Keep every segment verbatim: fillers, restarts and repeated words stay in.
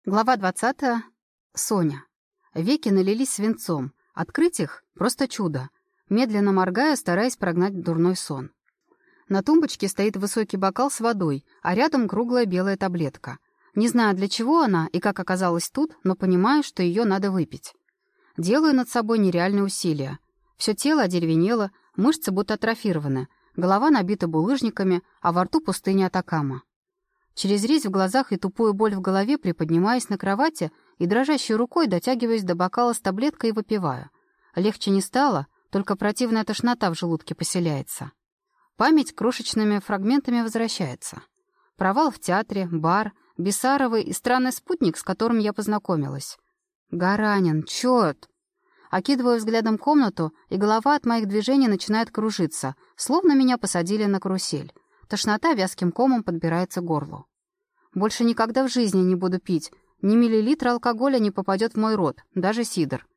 Глава двадцатая. Соня. Веки налились свинцом. Открыть их — просто чудо. Медленно моргая, стараясь прогнать дурной сон. На тумбочке стоит высокий бокал с водой, а рядом круглая белая таблетка. Не знаю, для чего она и как оказалась тут, но понимаю, что ее надо выпить. Делаю над собой нереальные усилия. Все тело одеревенело, мышцы будто атрофированы, голова набита булыжниками, а во рту пустыня Атакама. Через резь в глазах и тупую боль в голове приподнимаюсь на кровати и дрожащей рукой дотягиваюсь до бокала с таблеткой и выпиваю. Легче не стало, только противная тошнота в желудке поселяется. Память крошечными фрагментами возвращается. Провал в театре, бар, Бессаровый и странный спутник, с которым я познакомилась. Гаранин, черт! Окидываю взглядом комнату, и голова от моих движений начинает кружиться, словно меня посадили на карусель. Тошнота вязким комом подбирается к горлу. Больше никогда в жизни не буду пить. Ни миллилитра алкоголя не попадет в мой рот, даже сидр.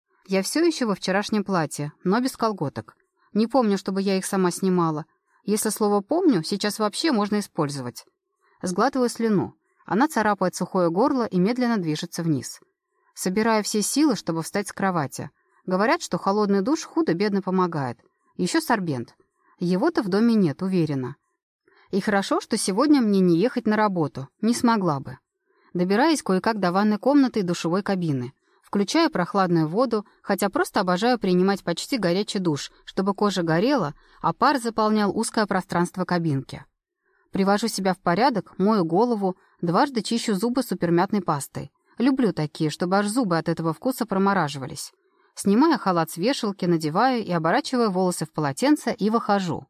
Я все еще во вчерашнем платье, но без колготок. Не помню, чтобы я их сама снимала. Если слово «помню», сейчас вообще можно использовать. Сглатываю слюну. Она царапает сухое горло и медленно движется вниз. Собираю все силы, чтобы встать с кровати. Говорят, что холодный душ худо-бедно помогает. Еще сорбент. Его-то в доме нет, уверена. И хорошо, что сегодня мне не ехать на работу. Не смогла бы. Добираюсь кое-как до ванной комнаты и душевой кабины. Включаю прохладную воду, хотя просто обожаю принимать почти горячий душ, чтобы кожа горела, а пар заполнял узкое пространство кабинки. Привожу себя в порядок, мою голову, дважды чищу зубы супермятной пастой. Люблю такие, чтобы аж зубы от этого вкуса промораживались. Снимаю халат с вешалки, надеваю и оборачиваю волосы в полотенце и выхожу.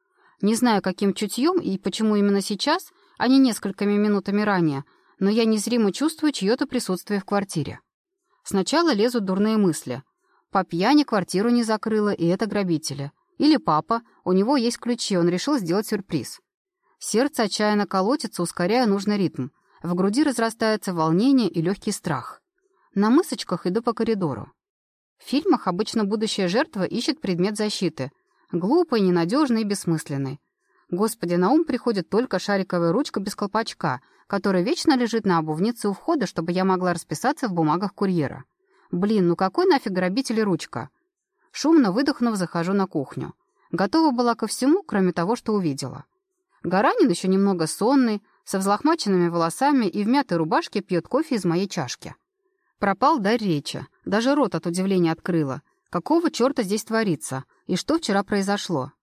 Не знаю, каким чутьем и почему именно сейчас, а не несколькими минутами ранее, но я незримо чувствую чье-то присутствие в квартире. Сначала лезут дурные мысли. По пьяни квартиру не закрыла, и это грабители. Или папа, у него есть ключи, он решил сделать сюрприз. Сердце отчаянно колотится, ускоряя нужный ритм. В груди разрастается волнение и легкий страх. На мысочках иду по коридору. В фильмах обычно будущая жертва ищет предмет защиты. Глупый, ненадежный и бессмысленный. Господи, на ум приходит только шариковая ручка без колпачка, которая вечно лежит на обувнице у входа, чтобы я могла расписаться в бумагах курьера. Блин, ну какой нафиг грабитель и ручка? Шумно выдохнув, захожу на кухню. Готова была ко всему, кроме того, что увидела. Гаранин еще немного сонный, со взлохмаченными волосами и в мятой рубашке пьет кофе из моей чашки. Пропал дар речи. Даже рот от удивления открыла. Какого черта здесь творится? И что вчера произошло?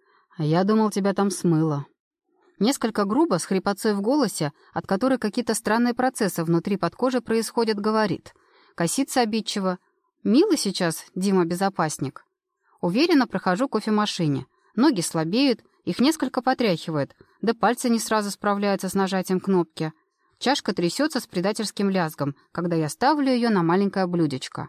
Я думал, тебя там смыло. Несколько грубо, с хрипотцой в голосе, от которой какие-то странные процессы внутри под кожей происходят, говорит. Косится обидчиво. Милый сейчас, Дима-безопасник. Уверенно прохожу к кофемашине. Ноги слабеют, их несколько потряхивает, да пальцы не сразу справляются с нажатием кнопки. Чашка трясется с предательским лязгом, когда я ставлю ее на маленькое блюдечко.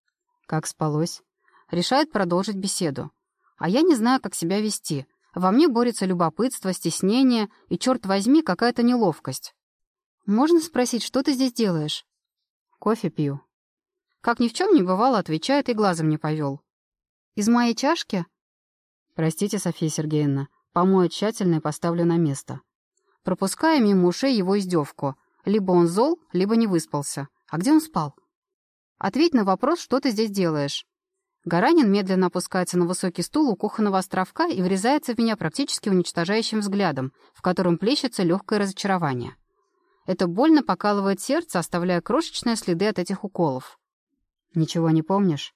Как спалось? Решает продолжить беседу. А я не знаю, как себя вести. Во мне борется любопытство, стеснение и, черт возьми, какая-то неловкость. «Можно спросить, что ты здесь делаешь?» «Кофе пью». Как ни в чем не бывало, отвечает и глазом не повел. «Из моей чашки?» «Простите, Софья Сергеевна, помою тщательно и поставлю на место». Пропуская мимо ушей его издевку. Либо он зол, либо не выспался. А где он спал? «Ответь на вопрос, что ты здесь делаешь?» Гаранин медленно опускается на высокий стул у кухонного островка и врезается в меня практически уничтожающим взглядом, в котором плещется легкое разочарование. Это больно покалывает сердце, оставляя крошечные следы от этих уколов. «Ничего не помнишь?»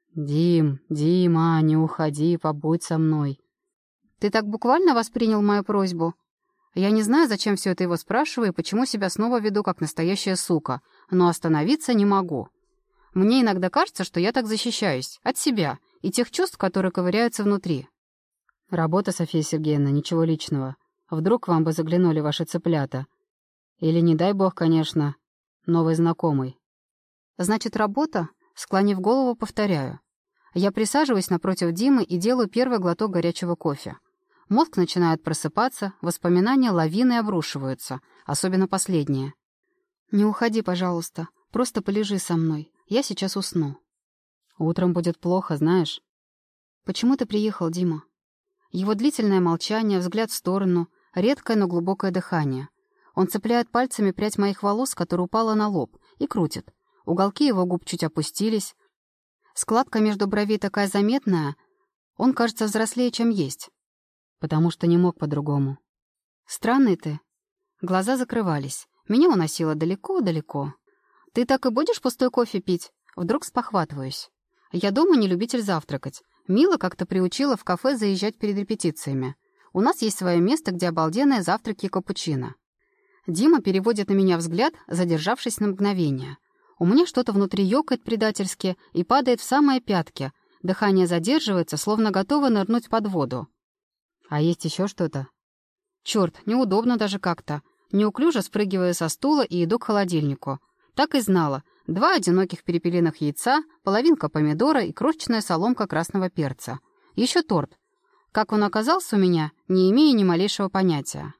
«Дим, Дима, не уходи, побудь со мной». «Ты так буквально воспринял мою просьбу?» Я не знаю, зачем все это его спрашиваю и почему себя снова веду как настоящая сука, но остановиться не могу. Мне иногда кажется, что я так защищаюсь. От себя и тех чувств, которые ковыряются внутри. Работа, Софья Сергеевна, ничего личного. Вдруг вам бы заглянули ваши цыплята. Или, не дай бог, конечно, новый знакомый. Значит, работа? Склонив голову, повторяю. Я присаживаюсь напротив Димы и делаю первый глоток горячего кофе. Мозг начинает просыпаться, воспоминания лавиной обрушиваются, особенно последние. «Не уходи, пожалуйста. Просто полежи со мной. Я сейчас усну». «Утром будет плохо, знаешь». «Почему ты приехал, Дима?» Его длительное молчание, взгляд в сторону, редкое, но глубокое дыхание. Он цепляет пальцами прядь моих волос, которая упала на лоб, и крутит. Уголки его губ чуть опустились. Складка между бровей такая заметная. Он кажется взрослее, чем есть. Потому что не мог по-другому. Странный ты. Глаза закрывались. Меня уносило далеко-далеко. Ты так и будешь пустой кофе пить? Вдруг спохватываюсь. Я дома не любитель завтракать. Мила как-то приучила в кафе заезжать перед репетициями. У нас есть свое место, где обалденные завтраки и капучино. Дима переводит на меня взгляд, задержавшись на мгновение. У меня что-то внутри ёкает предательски и падает в самые пятки. Дыхание задерживается, словно готово нырнуть под воду. А есть еще что-то? Черт, неудобно даже как-то. Неуклюже спрыгиваю со стула и иду к холодильнику. Так и знала. Два одиноких перепелиных яйца, половинка помидора и крошечная соломка красного перца. Еще торт. Как он оказался у меня, не имея ни малейшего понятия.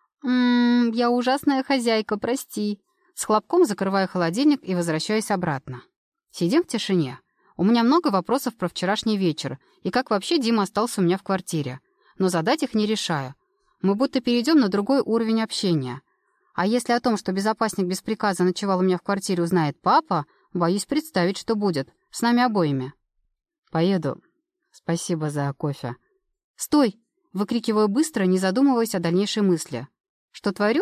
«Ммм, я ужасная хозяйка, прости». С хлопком закрываю холодильник и возвращаюсь обратно. Сидим в тишине. У меня много вопросов про вчерашний вечер и как вообще Дима остался у меня в квартире. Но задать их не решаю. Мы будто перейдем на другой уровень общения. А если о том, что безопасник без приказа ночевал у меня в квартире, узнает папа, боюсь представить, что будет. С нами обоими. Поеду. Спасибо за кофе. «Стой!» — выкрикиваю быстро, не задумываясь о дальнейшей мысли. «Что творю?»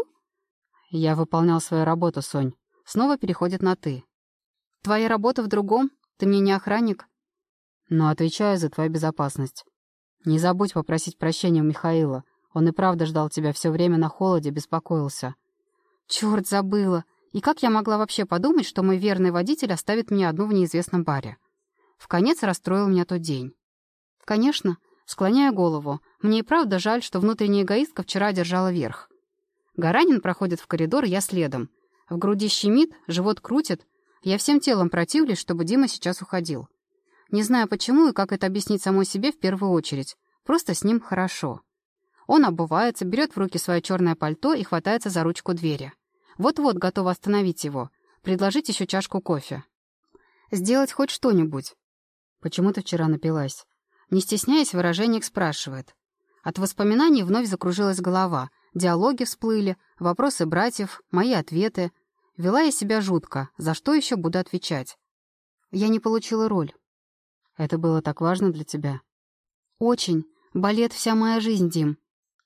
«Я выполнял свою работу, Сонь. Снова переходит на «ты». «Твоя работа в другом? Ты мне не охранник?» «Но отвечаю за твою безопасность. Не забудь попросить прощения у Михаила. Он и правда ждал тебя все время на холоде, беспокоился». «Черт, забыла! И как я могла вообще подумать, что мой верный водитель оставит меня одну в неизвестном баре?» Вконец расстроил меня тот день. «Конечно». Склоняя голову, мне и правда жаль, что внутренняя эгоистка вчера держала верх. Гаранин проходит в коридор, я следом. В груди щемит, живот крутит. Я всем телом противлюсь, чтобы Дима сейчас уходил. Не знаю почему и как это объяснить самой себе в первую очередь. Просто с ним хорошо. Он обувается, берет в руки свое черное пальто и хватается за ручку двери. Вот-вот готова остановить его, предложить еще чашку кофе. Сделать хоть что-нибудь. «Почему ты вчера напилась?» Не стесняясь, в выражениях спрашивает. От воспоминаний вновь закружилась голова. Диалоги всплыли, вопросы братьев, мои ответы. Вела я себя жутко, за что еще буду отвечать. Я не получила роль. Это было так важно для тебя? Очень. Балет — вся моя жизнь, Дим.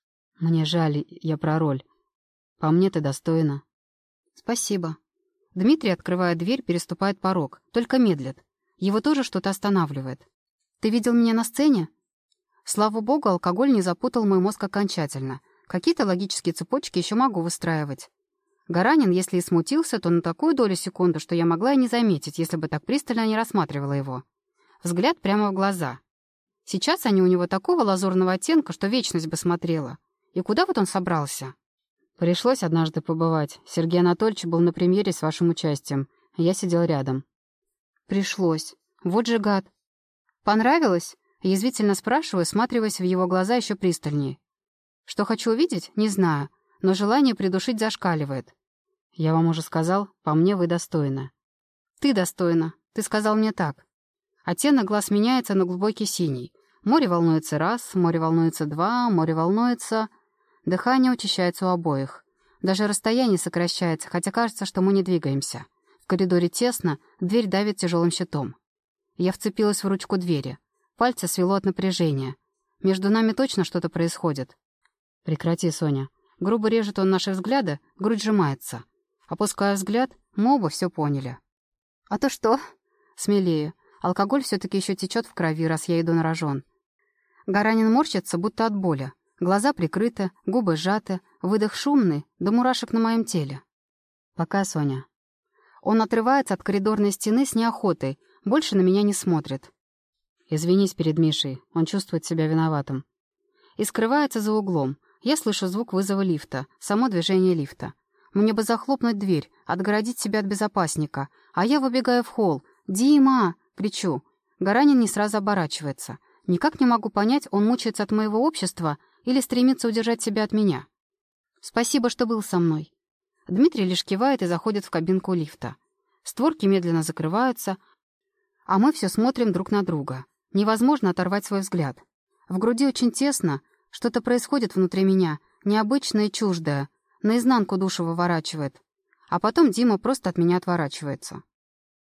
Мне жаль, я про роль. По мне ты достойна. Спасибо. Дмитрий, открывая дверь, переступает порог, только медлит. Его тоже что-то останавливает. Ты видел меня на сцене? Слава богу, алкоголь не запутал мой мозг окончательно. Какие-то логические цепочки еще могу выстраивать. Гаранин, если и смутился, то на такую долю секунды, что я могла и не заметить, если бы так пристально не рассматривала его. Взгляд прямо в глаза. Сейчас они у него такого лазурного оттенка, что вечность бы смотрела. И куда вот он собрался? Пришлось однажды побывать. Сергей Анатольевич был на премьере с вашим участием. Я сидел рядом. Пришлось. Вот же гад. «Понравилось?» — язвительно спрашиваю, всматриваясь в его глаза еще пристальнее. Что хочу увидеть, не знаю, но желание придушить зашкаливает. «Я вам уже сказал, по мне вы достойны». «Ты достойна. Ты сказал мне так». Оттенок глаз меняется на глубокий синий. Море волнуется раз, море волнуется два, море волнуется... Дыхание учащается у обоих. Даже расстояние сокращается, хотя кажется, что мы не двигаемся. В коридоре тесно, дверь давит тяжелым щитом. Я вцепилась в ручку двери. Пальцы свело от напряжения. Между нами точно что-то происходит. «Прекрати, Соня». Грубо режет он наши взгляды, грудь сжимается. Опуская взгляд, мы оба все поняли. «А то что?» Смелее. Алкоголь все-таки еще течет в крови, раз я иду на рожон. Гаранин морщится, будто от боли. Глаза прикрыты, губы сжаты, выдох шумный, до мурашек на моем теле. «Пока, Соня». Он отрывается от коридорной стены с неохотой, больше на меня не смотрит. «Извинись перед Мишей, он чувствует себя виноватым». И скрывается за углом. Я слышу звук вызова лифта, само движение лифта. Мне бы захлопнуть дверь, отгородить себя от безопасника, а я выбегаю в холл. «Дима!» — кричу. Гаранин не сразу оборачивается. Никак не могу понять, он мучается от моего общества или стремится удержать себя от меня. «Спасибо, что был со мной». Дмитрий лишь кивает и заходит в кабинку лифта. Створки медленно закрываются, а мы все смотрим друг на друга. Невозможно оторвать свой взгляд. В груди очень тесно, что-то происходит внутри меня, необычное и чуждое. Наизнанку душу выворачивает. А потом Дима просто от меня отворачивается.